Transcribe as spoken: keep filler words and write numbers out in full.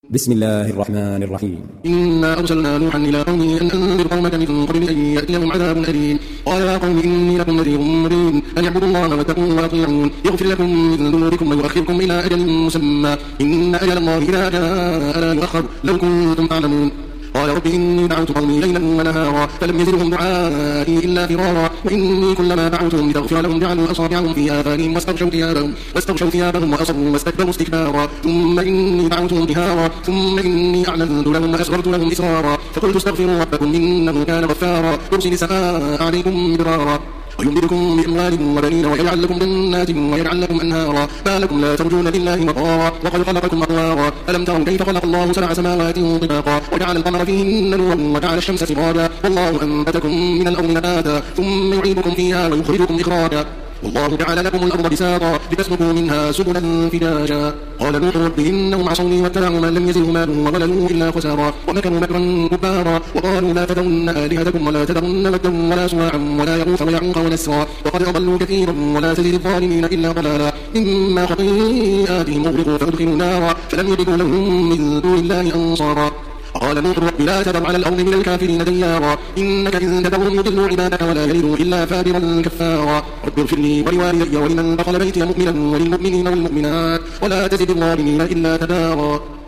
بسم الله الرحمن الرحيم. إنا أرسلنا نوحا إلى قومه أن أنذر قومك من قبل أن يأتيهم عذاب أليم. قال يا قوم إني لكم نذير مبين أن اعبدوا الله واتقوه وأطيعون يغفر لكم من ذنوبكم ويؤخركم إلى أجل مسمى إن أجل الله إذا جاء لا يؤخر لو كنتم تعلمون. قال رب إني دعوت قومي ليلا ونهارا فلم يزدهم دعائي إلا فرارا وإني كلما دعوتهم لتغفر لهم جعلوا أصابعهم في آذانهم واستغشوا ثيابهم واستغشوا ثيابهم وأصروا واستكبروا استكبارا ثم إني دعوتهم جهارا ثم إني أعلنت لهم وأسررت لهم إسرارا فقلت استغفروا ربكم إنه كان غفارا يرسل السماء عليكم مدرارا ويمددكم بأموال وبنين ويجعل لكم جنات ويجعل لكم أنهارا ما لكم لا ترجون لله وقارا وقد خلقكم أطوارا ألم تروا كيف خلق الله سبع سماوات طباقا وجعل القمر فيهن نورا وجعل الشمس سراجا والله أنبتكم من الأرض نباتا ثم يعيدكم فيها ويخرجكم إخراجا والله جعل لكم الأرض بساطا لتسلكوا منها سبلا فجاجا. قال نوح رب إنهم عصوني واتبعوا من لم يزده ماله وولده إلا خسارا ومكروا مكرا كبارا وقالوا لا تذرن آلهتكم ولا تذرن ودا ولا سواعا ولا يغوث ويعوق ونسرا وقد أضلوا كثيرا ولا تزد الظالمين إلا ضلالا مما خطيئاتهم أغرقوا فأدخلوا نارا فلم يجدوا لهم من دون الله أنصارا. قال نوح رب لا تذر على الأرض من الكافرين ديارا إنك إن تذرهم يضلوا عبادك ولا يلدوا إلا فاجرا كفارا. رب اغفر لي ولوالدي ولمن دخل بيتي مؤمنا وللمؤمنين والمؤمنات ولا تزد الظالمين إلا تبارا.